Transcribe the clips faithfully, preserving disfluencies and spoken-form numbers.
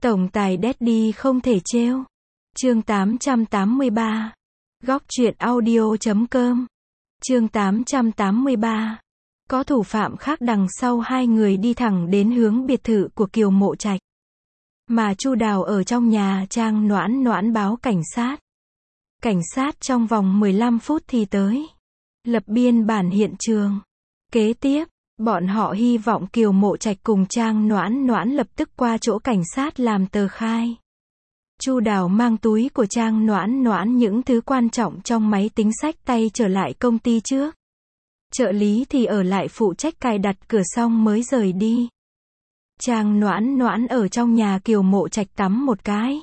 Tổng tài Daddy không thể trêu. Chương tám trăm tám mươi ba. Góc truyện audio chấm com. Chương tám trăm tám mươi ba. Có thủ phạm khác đằng sau hai người đi thẳng đến hướng biệt thự của Kiều Mộ Trạch. Mà Chu Đào ở trong nhà Trang Noãn Noãn báo cảnh sát. Cảnh sát trong vòng mười lăm phút thì tới. Lập biên bản hiện trường. Kế tiếp, bọn họ hy vọng Kiều Mộ Trạch cùng Trang Noãn Noãn lập tức qua chỗ cảnh sát làm tờ khai. Chu Đào mang túi của Trang Noãn Noãn những thứ quan trọng trong máy tính xách tay trở lại công ty trước. Trợ lý thì ở lại phụ trách cài đặt cửa xong mới rời đi. Trang Noãn Noãn ở trong nhà Kiều Mộ Trạch tắm một cái.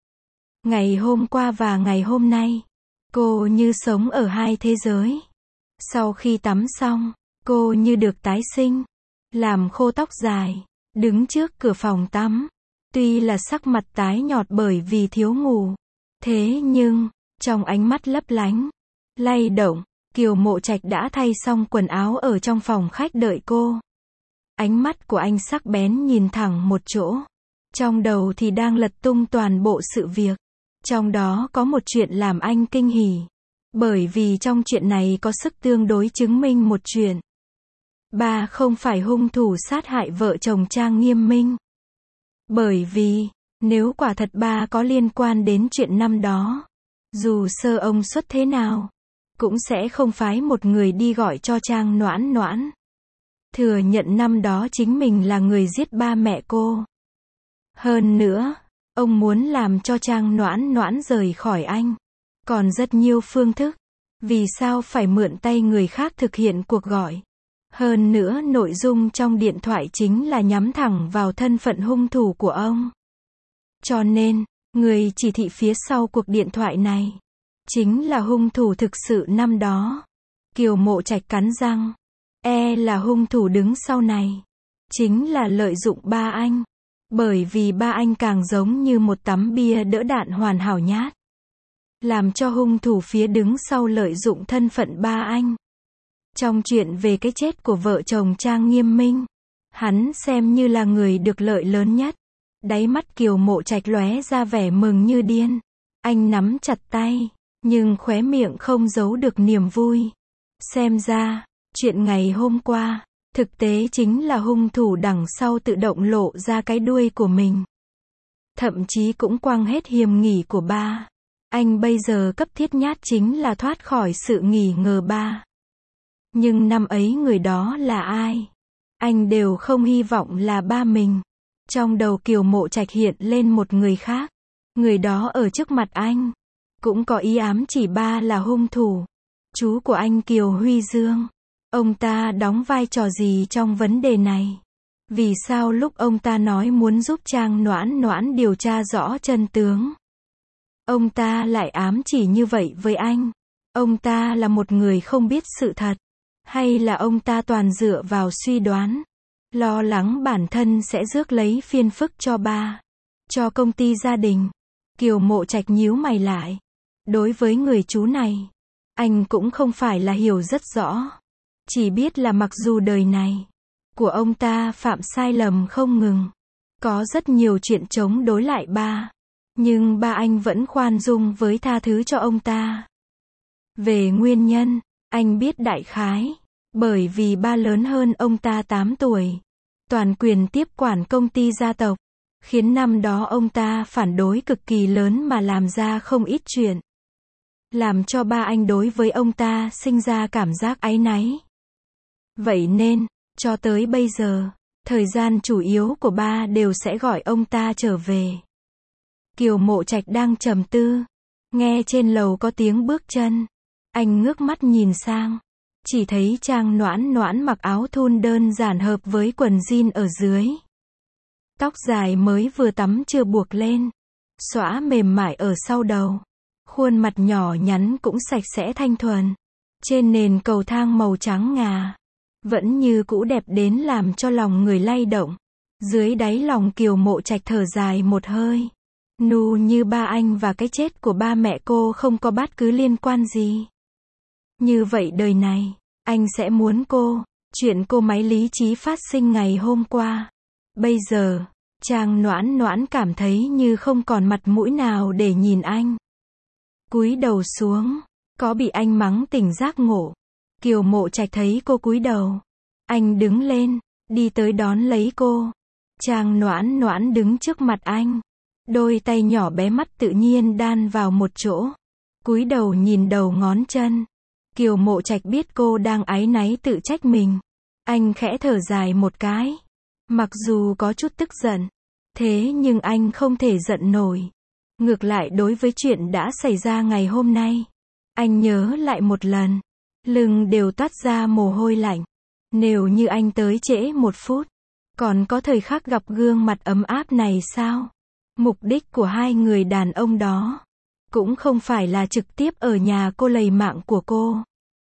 Ngày hôm qua và ngày hôm nay, cô như sống ở hai thế giới. Sau khi tắm xong, cô như được tái sinh, làm khô tóc dài, đứng trước cửa phòng tắm. Tuy là sắc mặt tái nhợt bởi vì thiếu ngủ, thế nhưng, trong ánh mắt lấp lánh, lay động, Kiều Mộ Trạch đã thay xong quần áo ở trong phòng khách đợi cô. Ánh mắt của anh sắc bén nhìn thẳng một chỗ. Trong đầu thì đang lật tung toàn bộ sự việc. Trong đó có một chuyện làm anh kinh hỉ. Bởi vì trong chuyện này có sức tương đối chứng minh một chuyện. Ba không phải hung thủ sát hại vợ chồng Trang Nghiêm Minh. Bởi vì, nếu quả thật ba có liên quan đến chuyện năm đó, dù sơ ông xuất thế nào, cũng sẽ không phái một người đi gọi cho Trang Noãn Noãn. Thừa nhận năm đó chính mình là người giết ba mẹ cô. Hơn nữa, ông muốn làm cho Trang Noãn Noãn rời khỏi anh. Còn rất nhiều phương thức. Vì sao phải mượn tay người khác thực hiện cuộc gọi? Hơn nữa nội dung trong điện thoại chính là nhắm thẳng vào thân phận hung thủ của ông. Cho nên, người chỉ thị phía sau cuộc điện thoại này chính là hung thủ thực sự năm đó. Kiều Mộ Trạch cắn răng. E là hung thủ đứng sau này chính là lợi dụng ba anh. Bởi vì ba anh càng giống như một tấm bia đỡ đạn hoàn hảo nhát. Làm cho hung thủ phía đứng sau lợi dụng thân phận ba anh. Trong chuyện về cái chết của vợ chồng Trang Nghiêm Minh, hắn xem như là người được lợi lớn nhất. Đáy mắt Kiều Mộ Trạch lóe ra vẻ mừng như điên. Anh nắm chặt tay, nhưng khóe miệng không giấu được niềm vui. Xem ra, chuyện ngày hôm qua, thực tế chính là hung thủ đằng sau tự động lộ ra cái đuôi của mình. Thậm chí cũng quăng hết hiềm nghỉ của ba. Anh bây giờ cấp thiết nhất chính là thoát khỏi sự nghi ngờ ba. Nhưng năm ấy người đó là ai? Anh đều không hy vọng là ba mình. Trong đầu Kiều Mộ Trạch hiện lên một người khác. Người đó ở trước mặt anh. Cũng có ý ám chỉ ba là hung thủ. Chú của anh Kiều Huy Dương. Ông ta đóng vai trò gì trong vấn đề này? Vì sao lúc ông ta nói muốn giúp Trang Noãn Noãn điều tra rõ chân tướng, ông ta lại ám chỉ như vậy với anh? Ông ta là một người không biết sự thật? Hay là ông ta toàn dựa vào suy đoán, lo lắng bản thân sẽ rước lấy phiền phức cho ba, cho công ty gia đình? Kiều Mộ Trạch nhíu mày lại. Đối với người chú này, anh cũng không phải là hiểu rất rõ. Chỉ biết là mặc dù đời này của ông ta phạm sai lầm không ngừng, có rất nhiều chuyện chống đối lại ba, nhưng ba anh vẫn khoan dung với tha thứ cho ông ta. Về nguyên nhân, anh biết đại khái, bởi vì ba lớn hơn ông ta tám tuổi, toàn quyền tiếp quản công ty gia tộc, khiến năm đó ông ta phản đối cực kỳ lớn mà làm ra không ít chuyện, làm cho ba anh đối với ông ta sinh ra cảm giác áy náy. Vậy nên, cho tới bây giờ, thời gian chủ yếu của ba đều sẽ gọi ông ta trở về. Kiều Mộ Trạch đang trầm tư, nghe trên lầu có tiếng bước chân. Anh ngước mắt nhìn sang, chỉ thấy Trang Noãn Noãn mặc áo thun đơn giản hợp với quần jean ở dưới. Tóc dài mới vừa tắm chưa buộc lên, xõa mềm mại ở sau đầu. Khuôn mặt nhỏ nhắn cũng sạch sẽ thanh thuần. Trên nền cầu thang màu trắng ngà, vẫn như cũ đẹp đến làm cho lòng người lay động. Dưới đáy lòng Kiều Mộ Trạch thở dài một hơi. Nu như ba anh và cái chết của ba mẹ cô không có bất cứ liên quan gì. Như vậy đời này, anh sẽ muốn cô, chuyện cô máy lý trí phát sinh ngày hôm qua. Bây giờ, Trang Noãn Noãn cảm thấy như không còn mặt mũi nào để nhìn anh. Cúi đầu xuống, có bị anh mắng tỉnh giác ngộ. Kiều Mộ Trạch thấy cô cúi đầu. Anh đứng lên, đi tới đón lấy cô. Trang Noãn Noãn đứng trước mặt anh. Đôi tay nhỏ bé mắt tự nhiên đan vào một chỗ. Cúi đầu nhìn đầu ngón chân. Kiều Mộ Trạch biết cô đang áy náy tự trách mình. Anh khẽ thở dài một cái. Mặc dù có chút tức giận, thế nhưng anh không thể giận nổi. Ngược lại đối với chuyện đã xảy ra ngày hôm nay, anh nhớ lại một lần, lưng đều toát ra mồ hôi lạnh. Nếu như anh tới trễ một phút, còn có thời khắc gặp gương mặt ấm áp này sao? Mục đích của hai người đàn ông đó cũng không phải là trực tiếp ở nhà cô lầy mạng của cô,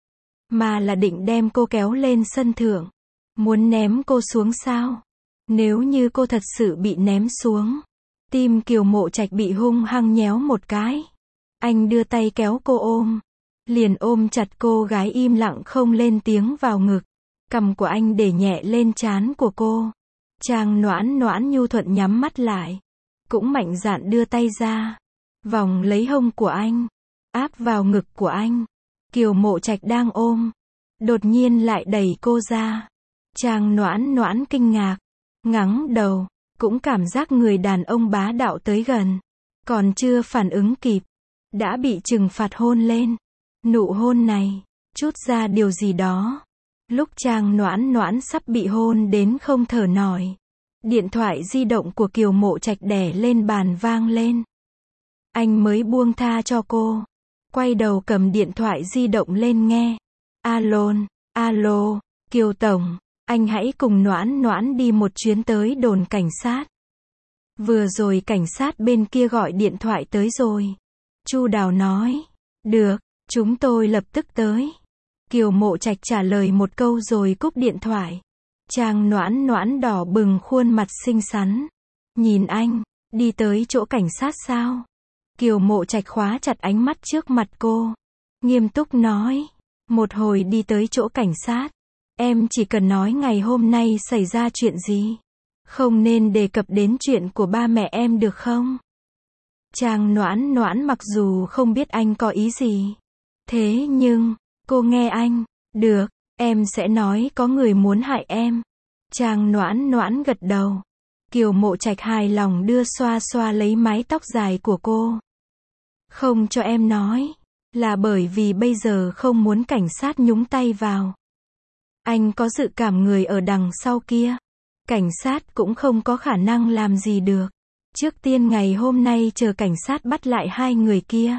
mà là định đem cô kéo lên sân thượng. Muốn ném cô xuống sao? Nếu như cô thật sự bị ném xuống, tim Kiều Mộ Trạch bị hung hăng nhéo một cái. Anh đưa tay kéo cô ôm, liền ôm chặt cô gái im lặng không lên tiếng vào ngực. Cằm của anh để nhẹ lên trán của cô. Trang Noãn Noãn nhu thuận nhắm mắt lại, cũng mạnh dạn đưa tay ra, vòng lấy hông của anh, áp vào ngực của anh. Kiều Mộ Trạch đang ôm, đột nhiên lại đẩy cô ra. Trang Noãn Noãn kinh ngạc, ngẩng đầu, cũng cảm giác người đàn ông bá đạo tới gần, còn chưa phản ứng kịp, đã bị trừng phạt hôn lên. Nụ hôn này, chút ra điều gì đó. Lúc Trang Noãn Noãn sắp bị hôn đến không thở nổi, điện thoại di động của Kiều Mộ Trạch đè lên bàn vang lên. Anh mới buông tha cho cô, quay đầu cầm điện thoại di động lên nghe. Alo, alo, Kiều Tổng, anh hãy cùng Noãn Noãn đi một chuyến tới đồn cảnh sát. Vừa rồi cảnh sát bên kia gọi điện thoại tới rồi. Chu Đào nói, được, chúng tôi lập tức tới. Kiều Mộ Trạch trả lời một câu rồi cúp điện thoại. Trang Noãn Noãn đỏ bừng khuôn mặt xinh xắn. Nhìn anh, đi tới chỗ cảnh sát sao? Kiều Mộ Trạch khóa chặt ánh mắt trước mặt cô, nghiêm túc nói, một hồi đi tới chỗ cảnh sát. Em chỉ cần nói ngày hôm nay xảy ra chuyện gì, không nên đề cập đến chuyện của ba mẹ em được không? Trang Noãn Noãn mặc dù không biết anh có ý gì, thế nhưng cô nghe anh, được, em sẽ nói có người muốn hại em. Trang Noãn Noãn gật đầu. Kiều Mộ Trạch hài lòng đưa xoa xoa lấy mái tóc dài của cô. Không cho em nói, là bởi vì bây giờ không muốn cảnh sát nhúng tay vào. Anh có dự cảm người ở đằng sau kia, cảnh sát cũng không có khả năng làm gì được. Trước tiên ngày hôm nay chờ cảnh sát bắt lại hai người kia,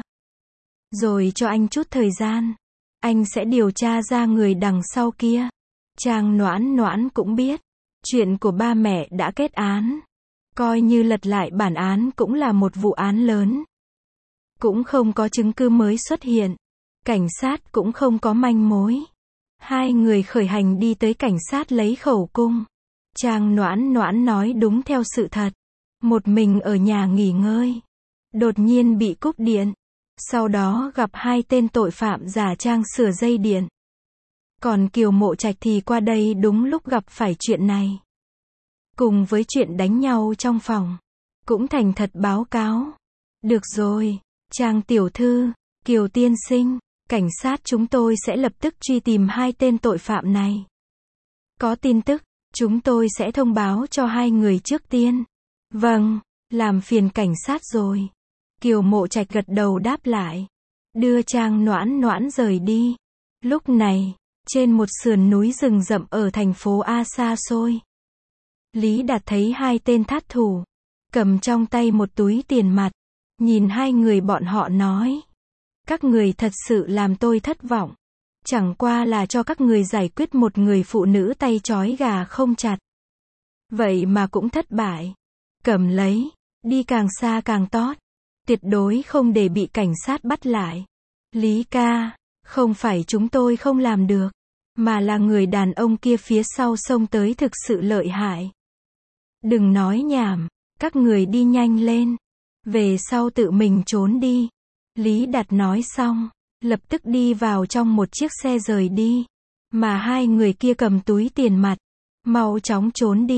rồi cho anh chút thời gian, anh sẽ điều tra ra người đằng sau kia. Trang Noãn Noãn cũng biết, chuyện của ba mẹ đã kết án, coi như lật lại bản án cũng là một vụ án lớn. Cũng không có chứng cứ mới xuất hiện, cảnh sát cũng không có manh mối. Hai người khởi hành đi tới cảnh sát lấy khẩu cung. Trang Noãn Noãn nói đúng theo sự thật, một mình ở nhà nghỉ ngơi, đột nhiên bị cúp điện. Sau đó gặp hai tên tội phạm giả trang sửa dây điện. Còn Kiều Mộ Trạch thì qua đây đúng lúc gặp phải chuyện này. Cùng với chuyện đánh nhau trong phòng, cũng thành thật báo cáo. Được rồi, Trang tiểu thư, Kiều tiên sinh, cảnh sát chúng tôi sẽ lập tức truy tìm hai tên tội phạm này. Có tin tức, chúng tôi sẽ thông báo cho hai người trước tiên. Vâng, làm phiền cảnh sát rồi. Kiều Mộ Trạch gật đầu đáp lại, đưa Trang Noãn Noãn rời đi. Lúc này, trên một sườn núi rừng rậm ở thành phố A xa xôi, Lý Đạt thấy hai tên thát thủ, cầm trong tay một túi tiền mặt, nhìn hai người bọn họ nói, các người thật sự làm tôi thất vọng, chẳng qua là cho các người giải quyết một người phụ nữ tay trói gà không chặt. Vậy mà cũng thất bại, cầm lấy, đi càng xa càng tốt. Tuyệt đối không để bị cảnh sát bắt lại. Lý ca, không phải chúng tôi không làm được, mà là người đàn ông kia phía sau xông tới thực sự lợi hại. Đừng nói nhảm, các người đi nhanh lên, về sau tự mình trốn đi. Lý Đạt nói xong, lập tức đi vào trong một chiếc xe rời đi, mà hai người kia cầm túi tiền mặt, mau chóng trốn đi.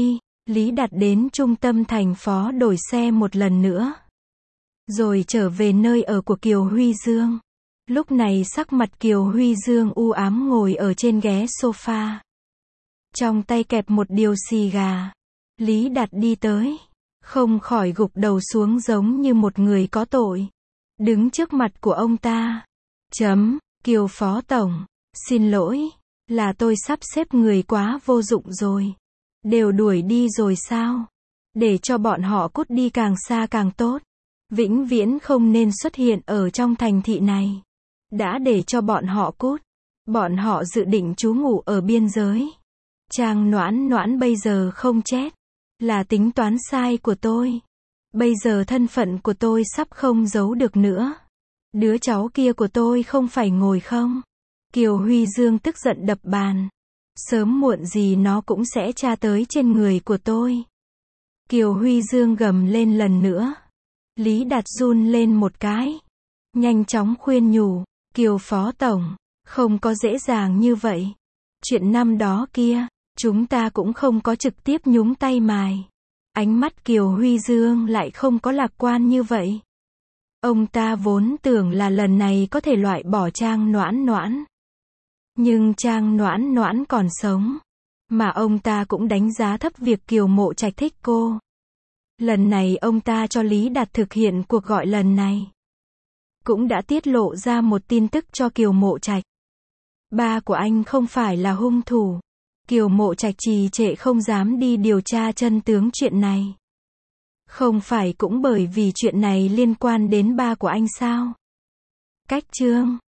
Lý Đạt đến trung tâm thành phố đổi xe một lần nữa. Rồi trở về nơi ở của Kiều Huy Dương. Lúc này sắc mặt Kiều Huy Dương u ám ngồi ở trên ghế sofa. Trong tay kẹp một điều xì gà. Lý Đạt đi tới. Không khỏi gục đầu xuống giống như một người có tội. Đứng trước mặt của ông ta. Chấm, Kiều Phó Tổng. Xin lỗi. Là tôi sắp xếp người quá vô dụng rồi. Đều đuổi đi rồi sao? Để cho bọn họ cút đi càng xa càng tốt. Vĩnh viễn không nên xuất hiện ở trong thành thị này. Đã để cho bọn họ cút. Bọn họ dự định trú ngụ ở biên giới. Trang Noãn Noãn bây giờ không chết. Là tính toán sai của tôi. Bây giờ thân phận của tôi sắp không giấu được nữa. Đứa cháu kia của tôi không phải ngồi không? Kiều Huy Dương tức giận đập bàn. Sớm muộn gì nó cũng sẽ tra tới trên người của tôi. Kiều Huy Dương gầm lên lần nữa. Lý Đạt run lên một cái. Nhanh chóng khuyên nhủ. Kiều Phó Tổng, không có dễ dàng như vậy. Chuyện năm đó kia, chúng ta cũng không có trực tiếp nhúng tay mài. Ánh mắt Kiều Huy Dương lại không có lạc quan như vậy. Ông ta vốn tưởng là lần này có thể loại bỏ Trang Noãn Noãn. Nhưng Trang Noãn Noãn còn sống. Mà ông ta cũng đánh giá thấp việc Kiều Mộ Trạch thích cô. Lần này ông ta cho Lý Đạt thực hiện cuộc gọi lần này. Cũng đã tiết lộ ra một tin tức cho Kiều Mộ Trạch. Ba của anh không phải là hung thủ. Kiều Mộ Trạch trì trệ không dám đi điều tra chân tướng chuyện này. Không phải cũng bởi vì chuyện này liên quan đến ba của anh sao? Cách chương